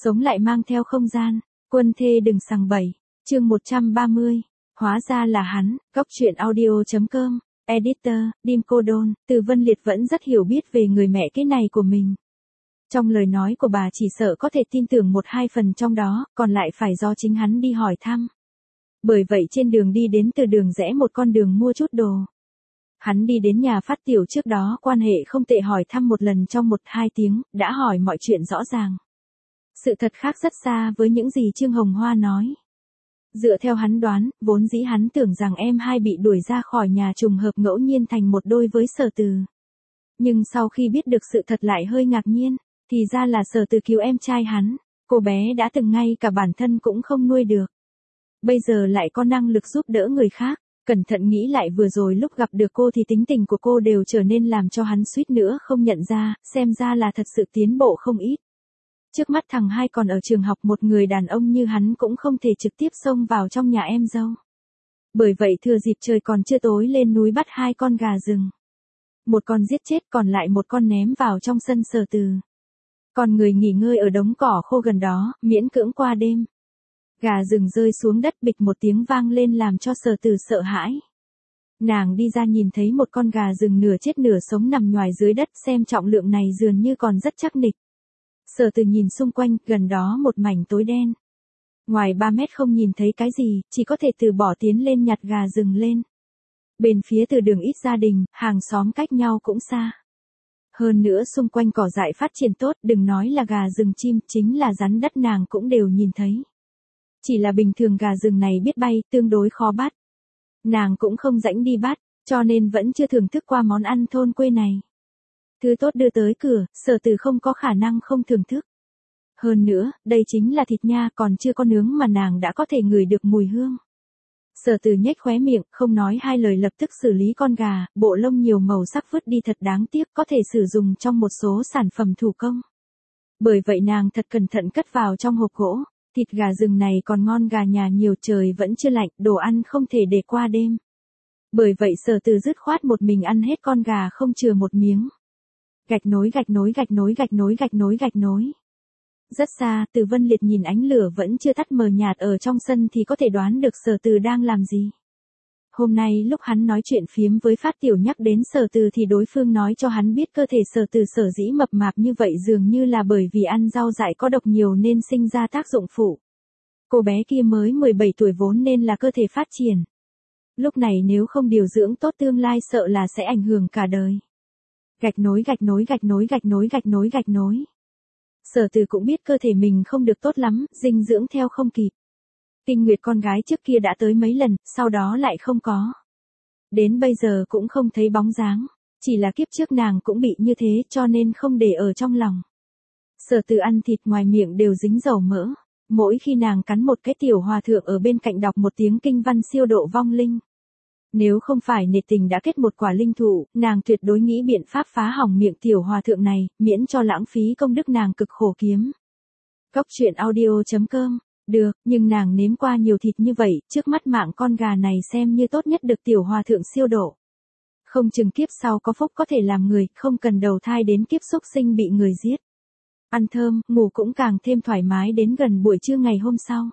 Sống lại mang theo không gian, quân thê đừng sằng bậy. Chương 130. Hóa ra là hắn. Góc truyện audio.com. Editor, Dim Cô Đôn. Từ Vân Liệt vẫn rất hiểu biết về người mẹ cái này của mình. Trong lời nói của bà chỉ sợ có thể tin tưởng 1-2 phần trong đó, còn lại phải do chính hắn đi hỏi thăm. Bởi vậy trên đường đi đến từ đường rẽ một con đường mua chút đồ. Hắn đi đến nhà Phát Tiểu trước đó quan hệ không tệ, hỏi thăm một lần trong 1-2 tiếng, đã hỏi mọi chuyện rõ ràng. Sự thật khác rất xa với những gì Trương Hồng Hoa nói. Dựa theo hắn đoán, vốn dĩ hắn tưởng rằng em hai bị đuổi ra khỏi nhà trùng hợp ngẫu nhiên thành một đôi với Sở Từ. Nhưng sau khi biết được sự thật lại hơi ngạc nhiên, thì ra là Sở Từ cứu em trai hắn, cô bé đã từng ngay cả bản thân cũng không nuôi được. Bây giờ lại có năng lực giúp đỡ người khác, cẩn thận nghĩ lại vừa rồi lúc gặp được cô thì tính tình của cô đều trở nên làm cho hắn suýt nữa không nhận ra, xem ra là thật sự tiến bộ không ít. Trước mắt thằng hai còn ở trường học, một người đàn ông như hắn cũng không thể trực tiếp xông vào trong nhà em dâu. Bởi vậy thừa dịp trời còn chưa tối lên núi bắt 2 con gà rừng. Một con giết chết, còn lại một con ném vào trong sân Sở Từ. Còn người nghỉ ngơi ở đống cỏ khô gần đó, miễn cưỡng qua đêm. Gà rừng rơi xuống đất bịch một tiếng vang lên làm cho Sở Từ sợ hãi. Nàng đi ra nhìn thấy một con gà rừng nửa chết nửa sống nằm nhoài dưới đất, xem trọng lượng này dường như còn rất chắc nịch. Sở Từ nhìn xung quanh, gần đó một mảnh tối đen. Ngoài 3 mét không nhìn thấy cái gì, chỉ có thể từ bỏ tiến lên nhặt gà rừng lên. Bên phía từ đường ít gia đình, hàng xóm cách nhau cũng xa. Hơn nữa xung quanh cỏ dại phát triển tốt, đừng nói là gà rừng, chim, chính là rắn đất nàng cũng đều nhìn thấy. Chỉ là bình thường gà rừng này biết bay, tương đối khó bắt. Nàng cũng không rảnh đi bắt, cho nên vẫn chưa thưởng thức qua món ăn thôn quê này. Thứ tốt đưa tới cửa, Sở Từ không có khả năng không thưởng thức. Hơn nữa, đây chính là thịt nha, còn chưa có nướng mà nàng đã có thể ngửi được mùi hương. Sở Từ nhếch khóe miệng, không nói hai lời lập tức xử lý con gà, bộ lông nhiều màu sắc vứt đi thật đáng tiếc, có thể sử dụng trong một số sản phẩm thủ công. Bởi vậy nàng thật cẩn thận cất vào trong hộp gỗ. Thịt gà rừng này còn ngon gà nhà nhiều, trời vẫn chưa lạnh, đồ ăn không thể để qua đêm. Bởi vậy Sở Từ dứt khoát một mình ăn hết con gà không chừa một miếng. Gạch nối gạch nối gạch nối gạch nối gạch nối gạch nối. Rất xa, Từ Vân Liệt nhìn ánh lửa vẫn chưa tắt mờ nhạt ở trong sân thì có thể đoán được Sở Từ đang làm gì. Hôm nay lúc hắn nói chuyện phiếm với Phát Tiểu nhắc đến Sở Từ thì đối phương nói cho hắn biết cơ thể Sở Từ sở dĩ mập mạp như vậy dường như là bởi vì ăn rau dại có độc nhiều nên sinh ra tác dụng phụ. Cô bé kia mới 17 tuổi vốn nên là cơ thể phát triển. Lúc này nếu không điều dưỡng tốt tương lai sợ là sẽ ảnh hưởng cả đời. Gạch nối gạch nối gạch nối gạch nối gạch nối gạch nối. Sở Từ cũng biết cơ thể mình không được tốt lắm, dinh dưỡng theo không kịp. Kinh nguyệt con gái trước kia đã tới mấy lần, sau đó lại không có. Đến bây giờ cũng không thấy bóng dáng, chỉ là kiếp trước nàng cũng bị như thế cho nên không để ở trong lòng. Sở Từ ăn thịt ngoài miệng đều dính dầu mỡ, mỗi khi nàng cắn một cái tiểu hòa thượng ở bên cạnh đọc một tiếng kinh văn siêu độ vong linh. Nếu không phải nể tình đã kết một quả linh thụ, nàng tuyệt đối nghĩ biện pháp phá hỏng miệng tiểu hòa thượng này, miễn cho lãng phí công đức nàng cực khổ kiếm. Góc truyện audio.com. Được, nhưng nàng nếm qua nhiều thịt như vậy, trước mắt mạng con gà này xem như tốt nhất được tiểu hòa thượng siêu độ. Không chừng kiếp sau có phúc có thể làm người, không cần đầu thai đến kiếp súc sinh bị người giết. Ăn thơm, ngủ cũng càng thêm thoải mái đến gần buổi trưa ngày hôm sau.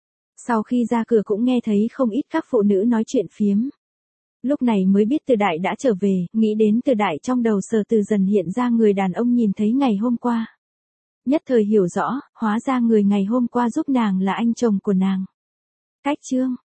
Sau khi ra cửa cũng nghe thấy không ít các phụ nữ nói chuyện phiếm. Lúc này mới biết Từ Đại đã trở về, nghĩ đến Từ Đại trong đầu Sở Từ dần hiện ra người đàn ông nhìn thấy ngày hôm qua. Nhất thời hiểu rõ, hóa ra người ngày hôm qua giúp nàng là anh chồng của nàng. Cách chương.